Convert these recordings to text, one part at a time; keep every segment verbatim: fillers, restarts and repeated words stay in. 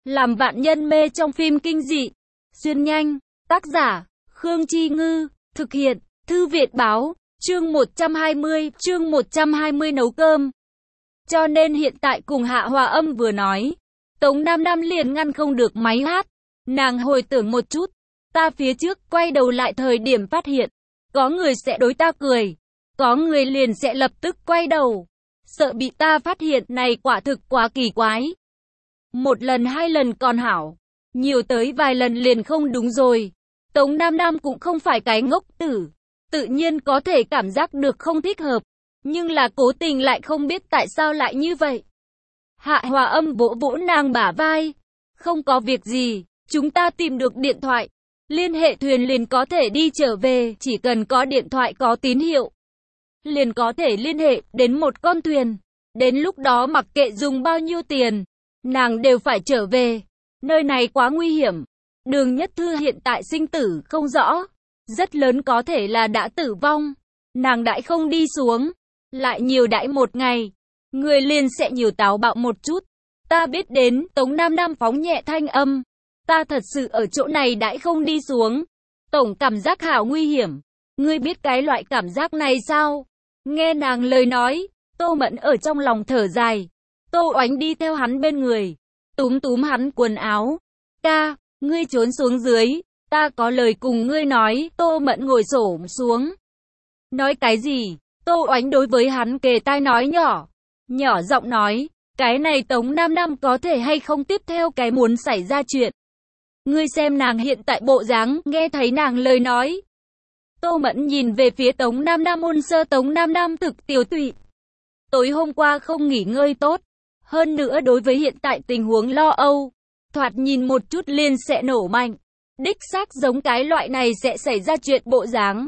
Làm vạn nhân mê trong phim kinh dị. Xuyên nhanh. Tác giả, Khương Chi Ngư. Thực hiện, Thư Viện Báo. Chương một trăm hai mươi, chương một trăm hai mươi nấu cơm. Cho nên hiện tại cùng Hạ Hòa Âm vừa nói. Tống Nam Nam liền ngăn không được máy hát. Nàng hồi tưởng một chút. Ta phía trước quay đầu lại thời điểm phát hiện. Có người sẽ đối ta cười. Có người liền sẽ lập tức quay đầu. Sợ bị ta phát hiện này quả thực quá kỳ quái. Một lần hai lần còn hảo. Nhiều tới vài lần liền không đúng rồi. Tống Nam Nam cũng không phải cái ngốc tử. Tự nhiên có thể cảm giác được không thích hợp. Nhưng là cố tình lại không biết tại sao lại như vậy. Hạ Hòa Âm vỗ vỗ nàng bả vai. Không có việc gì, chúng ta tìm được điện thoại. Liên hệ thuyền liền có thể đi trở về, chỉ cần có điện thoại có tín hiệu. Liền có thể liên hệ đến một con thuyền. Đến lúc đó mặc kệ dùng bao nhiêu tiền, nàng đều phải trở về. Nơi này quá nguy hiểm. Đường Nhất Thư hiện tại sinh tử không rõ. Rất lớn có thể là đã tử vong. Nàng đãi không đi xuống. Lại nhiều đãi một ngày. Người liền sẽ nhiều táo bạo một chút. Ta biết đến, Tống Nam Nam phóng nhẹ thanh âm. Ta thật sự ở chỗ này đãi không đi xuống. Tổng cảm giác hảo nguy hiểm. Ngươi biết cái loại cảm giác này sao? Nghe nàng lời nói, Tô Mẫn ở trong lòng thở dài. Tô Oánh đi theo hắn bên người. Túm túm hắn quần áo. Ca, ngươi trốn xuống dưới. Ta có lời cùng ngươi nói. Tô Mẫn ngồi xổm xuống. Nói cái gì? Tô Oánh đối với hắn kề tai nói nhỏ. Nhỏ giọng nói. Cái này Tống Nam Nam có thể hay không tiếp theo cái muốn xảy ra chuyện. Ngươi xem nàng hiện tại bộ dáng, nghe thấy nàng lời nói. Tô Mẫn nhìn về phía Tống Nam Nam ôn sơ. Tống Nam Nam thực tiểu tụy. Tối hôm qua không nghỉ ngơi tốt. Hơn nữa đối với hiện tại tình huống lo âu. Thoạt nhìn một chút liền sẽ nổ mạnh. Đích xác giống cái loại này sẽ xảy ra chuyện bộ dáng.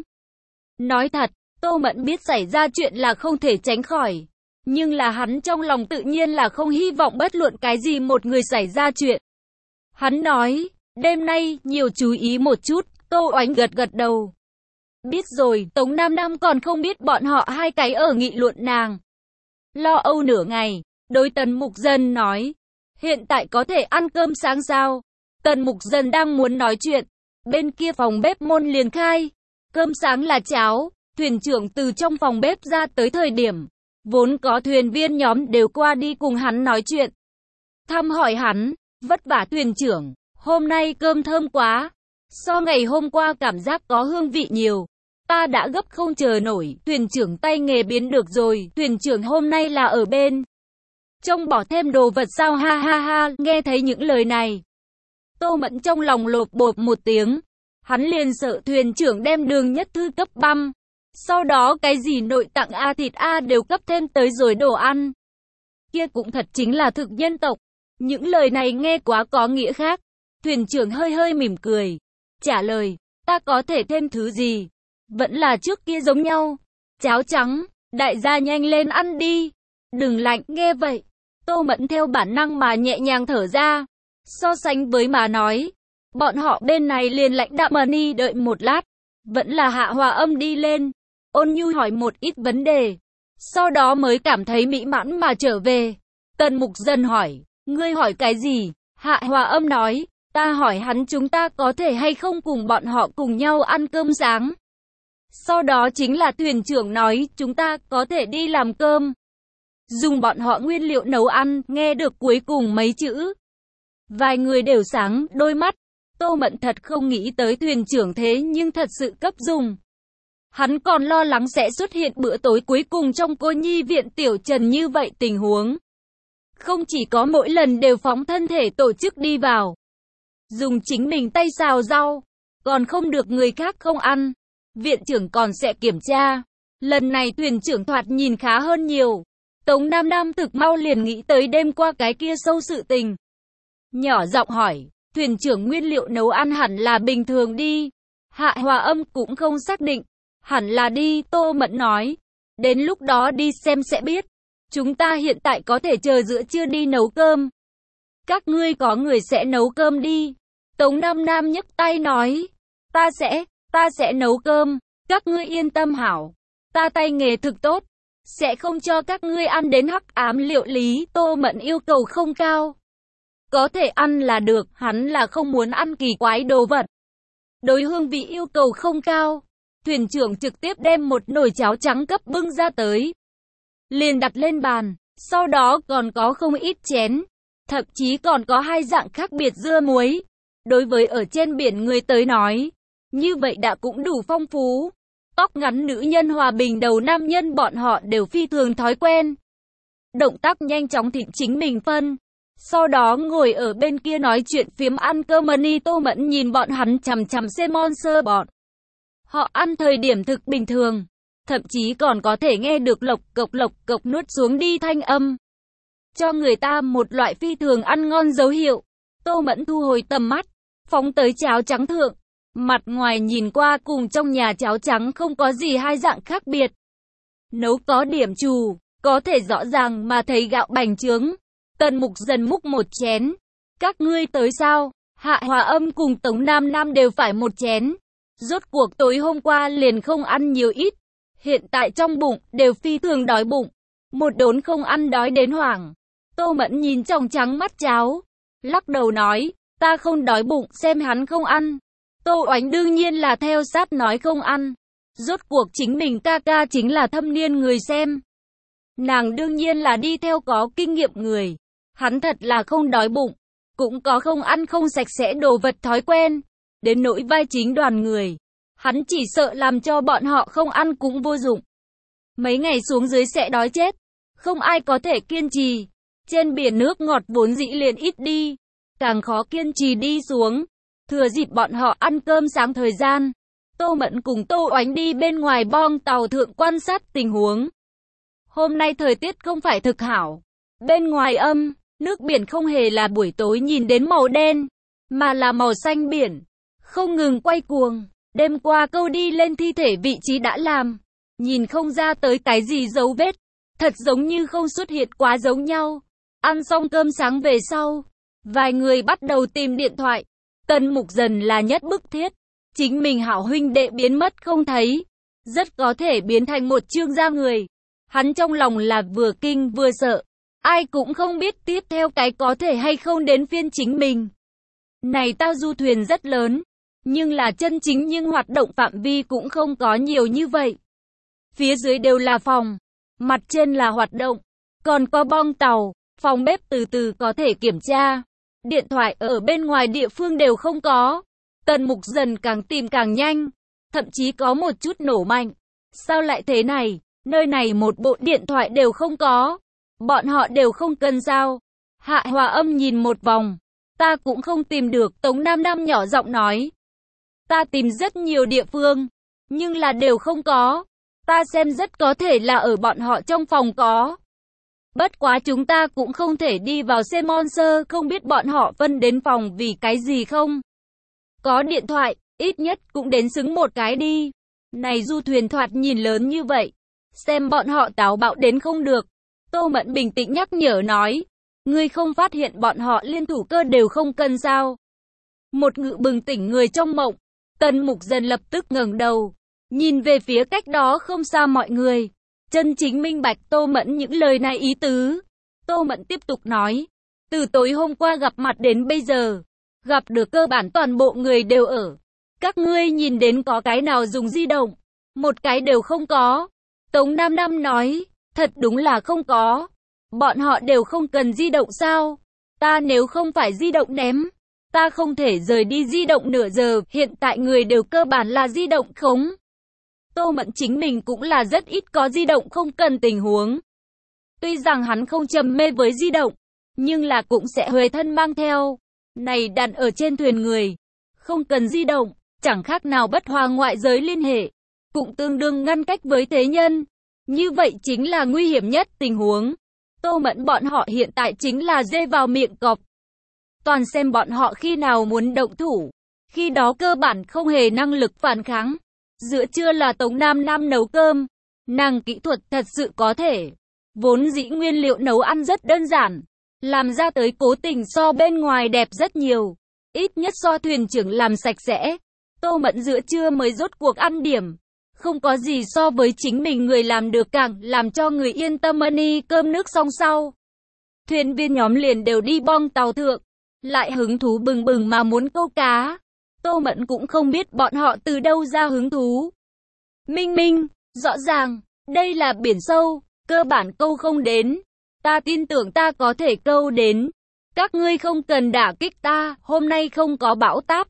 Nói thật, Tô Mẫn biết xảy ra chuyện là không thể tránh khỏi. Nhưng là hắn trong lòng tự nhiên là không hy vọng bất luận cái gì một người xảy ra chuyện. Hắn nói, đêm nay nhiều chú ý một chút. Tô Oánh gật gật đầu. Biết rồi. Tống Nam Nam còn không biết bọn họ hai cái ở nghị luận nàng. Lo âu nửa ngày, đối Tần Mục Dân nói, hiện tại có thể ăn cơm sáng sao? Tần Mục Dân đang muốn nói chuyện, bên kia phòng bếp môn liền khai. Cơm sáng là cháo. Thuyền trưởng từ trong phòng bếp ra tới thời điểm, vốn có thuyền viên nhóm đều qua đi cùng hắn nói chuyện. Thăm hỏi hắn, vất vả thuyền trưởng, hôm nay cơm thơm quá. So ngày hôm qua cảm giác có hương vị nhiều. Ta đã gấp không chờ nổi. Thuyền trưởng tay nghề biến được rồi. Thuyền trưởng hôm nay là ở bên trong bỏ thêm đồ vật sao? Ha ha ha. Nghe thấy những lời này, Tô Mẫn trong lòng lột bột một tiếng. Hắn liền sợ thuyền trưởng đem Đường Nhất Thư cấp băm. Sau đó cái gì nội tạng A thịt A đều cấp thêm tới rồi đồ ăn. Kia cũng thật chính là thực nhân tộc. Những lời này nghe quá có nghĩa khác. Thuyền trưởng hơi hơi mỉm cười. Trả lời, ta có thể thêm thứ gì? Vẫn là trước kia giống nhau. Cháo trắng, đại gia nhanh lên ăn đi. Đừng lạnh. Nghe vậy, Tô Mẫn theo bản năng mà nhẹ nhàng thở ra. So sánh với mà nói, bọn họ bên này liền lãnh đạm mà ni đợi một lát. Vẫn là Hạ Hòa Âm đi lên, ôn nhu hỏi một ít vấn đề. Sau đó mới cảm thấy mỹ mãn mà trở về. Tần Mục Dân hỏi, ngươi hỏi cái gì? Hạ Hòa Âm nói, ta hỏi hắn chúng ta có thể hay không cùng bọn họ cùng nhau ăn cơm sáng. Sau đó chính là thuyền trưởng nói, chúng ta có thể đi làm cơm. Dùng bọn họ nguyên liệu nấu ăn. Nghe được cuối cùng mấy chữ, vài người đều sáng đôi mắt. Tô Mẫn thật không nghĩ tới thuyền trưởng thế nhưng thật sự cấp dùng. Hắn còn lo lắng sẽ xuất hiện bữa tối cuối cùng trong cô nhi viện Tiểu Trần như vậy tình huống. Không chỉ có mỗi lần đều phóng thân thể tổ chức đi vào, dùng chính mình tay xào rau, còn không được người khác không ăn. Viện trưởng còn sẽ kiểm tra. Lần này thuyền trưởng thoạt nhìn khá hơn nhiều. Tống Nam Nam thực mau liền nghĩ tới đêm qua cái kia sâu sự tình. Nhỏ giọng hỏi, thuyền trưởng nguyên liệu nấu ăn hẳn là bình thường đi. Hạ Hòa Âm cũng không xác định. Hẳn là đi. Tô Mẫn nói, đến lúc đó đi xem sẽ biết. Chúng ta hiện tại có thể chờ giữa trưa đi nấu cơm. Các ngươi có người sẽ nấu cơm đi. Tống Nam Nam nhấc tay nói, ta sẽ, ta sẽ nấu cơm. Các ngươi yên tâm hảo. Ta tay nghề thực tốt. Sẽ không cho các ngươi ăn đến hắc ám liệu lý. Tô Mẫn yêu cầu không cao. Có thể ăn là được, hắn là không muốn ăn kỳ quái đồ vật. Đối hương vị yêu cầu không cao. Thuyền trưởng trực tiếp đem một nồi cháo trắng cấp bưng ra tới. Liền đặt lên bàn. Sau đó còn có không ít chén. Thậm chí còn có hai dạng khác biệt dưa muối. Đối với ở trên biển người tới nói, như vậy đã cũng đủ phong phú. Tóc ngắn nữ nhân hòa bình đầu nam nhân bọn họ đều phi thường thói quen. Động tác nhanh chóng thịnh chính mình phân. Sau đó ngồi ở bên kia nói chuyện phiếm ăn cơm mani. Tô Mẫn nhìn bọn hắn chằm chằm Simon sơ bọn. Họ ăn thời điểm thực bình thường. Thậm chí còn có thể nghe được lộc cộc lộc cộc nuốt xuống đi thanh âm. Cho người ta một loại phi thường ăn ngon dấu hiệu. Tô Mẫn thu hồi tầm mắt, phóng tới cháo trắng thượng. Mặt ngoài nhìn qua cùng trong nhà cháo trắng không có gì hai dạng khác biệt. Nấu có điểm trù, có thể rõ ràng mà thấy gạo bành trướng. Tần Mục Dần múc một chén. Các ngươi tới sao? Hạ Hòa Âm cùng Tống Nam Nam đều phải một chén. Rốt cuộc tối hôm qua liền không ăn nhiều ít. Hiện tại trong bụng đều phi thường đói bụng. Một đốn không ăn đói đến hoảng. Tô Mẫn nhìn trong trắng mắt cháo. Lắc đầu nói, ta không đói bụng, xem hắn không ăn. Tô Oánh đương nhiên là theo sát nói không ăn. Rốt cuộc chính mình ca ca chính là thâm niên người xem. Nàng đương nhiên là đi theo có kinh nghiệm người. Hắn thật là không đói bụng. Cũng có không ăn không sạch sẽ đồ vật thói quen. Đến nỗi vai chính đoàn người. Hắn chỉ sợ làm cho bọn họ không ăn cũng vô dụng. Mấy ngày xuống dưới sẽ đói chết. Không ai có thể kiên trì. Trên biển nước ngọt vốn dĩ liền ít đi. Càng khó kiên trì đi xuống. Thừa dịp bọn họ ăn cơm sáng thời gian. Tô Mẫn cùng Tô Oánh đi bên ngoài bong tàu thượng quan sát tình huống. Hôm nay thời tiết không phải thực hảo. Bên ngoài âm, nước biển không hề là buổi tối nhìn đến màu đen, mà là màu xanh biển. Không ngừng quay cuồng. Đêm qua câu đi lên thi thể vị trí đã làm. Nhìn không ra tới cái gì dấu vết. Thật giống như không xuất hiện quá giống nhau. Ăn xong cơm sáng về sau. Vài người bắt đầu tìm điện thoại. Tần Mục Dần là nhất bức thiết. Chính mình hảo huynh đệ biến mất không thấy. Rất có thể biến thành một trương gia người. Hắn trong lòng là vừa kinh vừa sợ. Ai cũng không biết tiếp theo cái có thể hay không đến phiên chính mình. Này tao du thuyền rất lớn. Nhưng là chân chính nhưng hoạt động phạm vi cũng không có nhiều như vậy. Phía dưới đều là phòng. Mặt trên là hoạt động. Còn có bong tàu, phòng bếp từ từ có thể kiểm tra. Điện thoại ở bên ngoài địa phương đều không có. Tần Mục Dần càng tìm càng nhanh. Thậm chí có một chút nổ mạnh. Sao lại thế này? Nơi này một bộ điện thoại đều không có. Bọn họ đều không cần sao? Hạ Hòa Âm nhìn một vòng. Ta cũng không tìm được. Tống Nam Nam nhỏ giọng nói. Ta tìm rất nhiều địa phương. Nhưng là đều không có. Ta xem rất có thể là ở bọn họ trong phòng có. Bất quá chúng ta cũng không thể đi vào xem monster, không biết bọn họ phân đến phòng vì cái gì không. Có điện thoại, ít nhất cũng đến xứng một cái đi. Này du thuyền thoạt nhìn lớn như vậy. Xem bọn họ táo bạo đến không được. Tô Mẫn bình tĩnh nhắc nhở nói. Ngươi không phát hiện bọn họ liên thủ cơ đều không cần sao. Một ngự bừng tỉnh người trong mộng. Tần Mục Dần lập tức ngẩng đầu. Nhìn về phía cách đó không xa mọi người. Chân chính minh bạch Tô Mẫn những lời này ý tứ. Tô Mẫn tiếp tục nói. Từ tối hôm qua gặp mặt đến bây giờ. Gặp được cơ bản toàn bộ người đều ở. Các ngươi nhìn đến có cái nào dùng di động. Một cái đều không có. Tống Nam Nam nói. Thật đúng là không có. Bọn họ đều không cần di động sao. Ta nếu không phải di động ném. Ta không thể rời đi di động nửa giờ. Hiện tại người đều cơ bản là di động khống. Tô Mẫn chính mình cũng là rất ít có di động không cần tình huống. Tuy rằng hắn không trầm mê với di động, nhưng là cũng sẽ huề thân mang theo. Này đặt ở trên thuyền người, không cần di động, chẳng khác nào bất hòa ngoại giới liên hệ, cũng tương đương ngăn cách với thế nhân. Như vậy chính là nguy hiểm nhất tình huống. Tô Mẫn bọn họ hiện tại chính là dê vào miệng cọp. Toàn xem bọn họ khi nào muốn động thủ, khi đó cơ bản không hề năng lực phản kháng. Giữa trưa là Tống Nam Nam nấu cơm. Nàng kỹ thuật thật sự có thể. Vốn dĩ nguyên liệu nấu ăn rất đơn giản. Làm ra tới cố tình so bên ngoài đẹp rất nhiều. Ít nhất so thuyền trưởng làm sạch sẽ. Tô Mẫn giữa trưa mới rốt cuộc ăn điểm. Không có gì so với chính mình người làm được càng làm cho người yên tâm. Ăn cơm nước xong sau. Thuyền viên nhóm liền đều đi bong tàu thượng. lại hứng thú bừng bừng mà muốn câu cá. Tô Mẫn cũng không biết bọn họ từ đâu ra hứng thú. Minh Minh, rõ ràng, đây là biển sâu, cơ bản câu không đến. Ta tin tưởng ta có thể câu đến. Các ngươi không cần đả kích ta, hôm nay không có bão táp.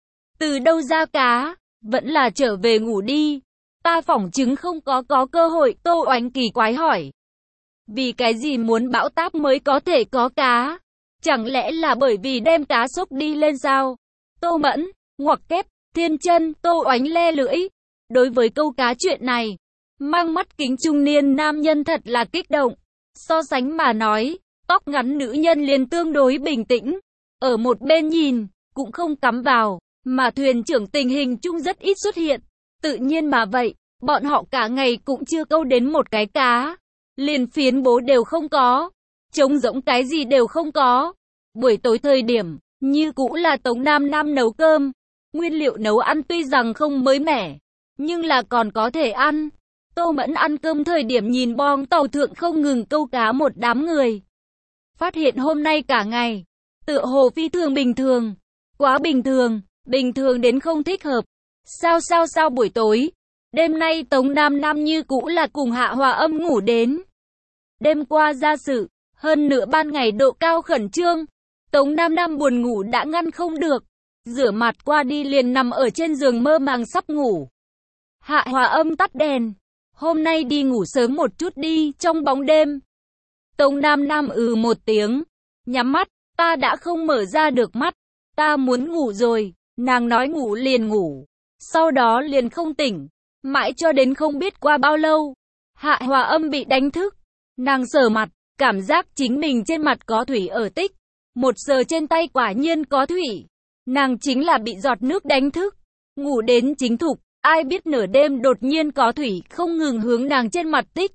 Từ đâu ra cá, vẫn là trở về ngủ đi. Ta phỏng chứng không có có cơ hội, Tô Oánh kỳ quái hỏi. Vì cái gì muốn bão táp mới có thể có cá? Chẳng lẽ là bởi vì đem cá xúc đi lên sao? Tô Mẫn, ngoặc kép, thiên chân, Tô Oánh le lưỡi. Đối với câu cá chuyện này, mang mắt kính trung niên nam nhân thật là kích động. So sánh mà nói, tóc ngắn nữ nhân liền tương đối bình tĩnh. Ở một bên nhìn, cũng không cắm vào, mà thuyền trưởng tình hình chung rất ít xuất hiện. Tự nhiên mà vậy, bọn họ cả ngày cũng chưa câu đến một cái cá. Liền phiến bố đều không có. Trống rỗng cái gì đều không có. Buổi tối thời điểm, như cũ là Tống Nam Nam nấu cơm. Nguyên liệu nấu ăn tuy rằng không mới mẻ, nhưng là còn có thể ăn. Tô Mẫn ăn cơm thời điểm nhìn bong tàu thượng không ngừng câu cá một đám người. Phát hiện hôm nay cả ngày, tựa hồ phi thường bình thường. Quá bình thường, bình thường đến không thích hợp. Sao sao sao buổi tối, đêm nay Tống Nam Nam như cũ là cùng Hạ Hòa Âm ngủ đến. Đêm qua ra sự, hơn nửa ban ngày độ cao khẩn trương. Tống Nam Nam buồn ngủ đã ngăn không được. Rửa mặt qua đi liền nằm ở trên giường mơ màng sắp ngủ. Hạ Hòa Âm tắt đèn. Hôm nay đi ngủ sớm một chút đi, trong bóng đêm. Tống Nam Nam ừ một tiếng. Nhắm mắt, ta đã không mở ra được mắt. Ta muốn ngủ rồi. Nàng nói ngủ liền ngủ. Sau đó liền không tỉnh. Mãi cho đến không biết qua bao lâu. Hạ Hòa Âm bị đánh thức. Nàng sờ mặt, cảm giác chính mình trên mặt có thủy ở tích. Một sờ trên tay quả nhiên có thủy. Nàng chính là bị giọt nước đánh thức. Ngủ đến chính thục. Ai biết nửa đêm đột nhiên có thủy không ngừng hướng nàng trên mặt tích.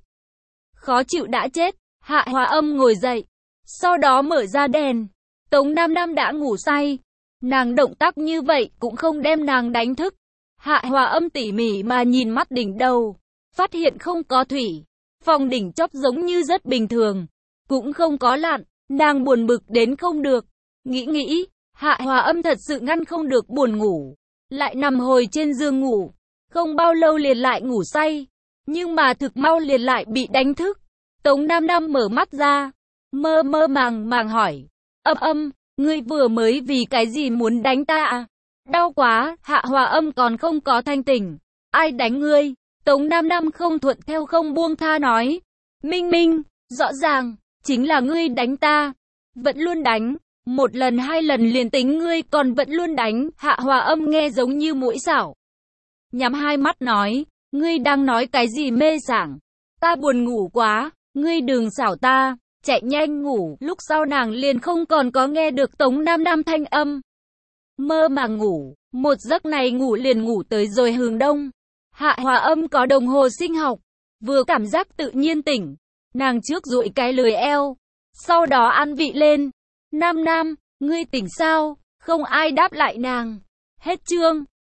Khó chịu đã chết. Hạ Hòa Âm ngồi dậy. Sau đó mở ra đèn. Tống Nam Nam đã ngủ say. Nàng động tác như vậy cũng không đem nàng đánh thức. Hạ Hòa Âm tỉ mỉ mà nhìn mắt đỉnh đầu. Phát hiện không có thủy. Phòng đỉnh chóp giống như rất bình thường. Cũng không có lặn. Nàng buồn bực đến không được. Nghĩ nghĩ. Hạ Hòa Âm thật sự ngăn không được buồn ngủ. Lại nằm hồi trên giường ngủ. Không bao lâu liền lại ngủ say. Nhưng mà thực mau liền lại bị đánh thức. Tống Nam Nam mở mắt ra. Mơ mơ màng màng hỏi. Âm Âm, ngươi vừa mới vì cái gì muốn đánh ta à? Đau quá, Hạ Hòa Âm còn không có thanh tỉnh. Ai đánh ngươi? Tống Nam Nam không thuận theo không buông tha nói. Minh Minh, rõ ràng, chính là ngươi đánh ta. Vẫn luôn đánh. Một lần hai lần liền tính ngươi còn vẫn luôn đánh. Hạ Hòa Âm nghe giống như mũi xảo. Nhắm hai mắt nói. Ngươi đang nói cái gì mê sảng? Ta buồn ngủ quá. Ngươi đừng xảo ta. Chạy nhanh ngủ. Lúc sau nàng liền không còn có nghe được Tống Nam Nam thanh âm. Mơ màng ngủ. Một giấc này ngủ liền ngủ tới rồi hừng đông. Hạ Hòa Âm có đồng hồ sinh học. Vừa cảm giác tự nhiên tỉnh. Nàng trước duỗi cái lười eo. Sau đó ăn vị lên. Nam Nam, ngươi tỉnh sao? Không ai đáp lại nàng. Hết chương.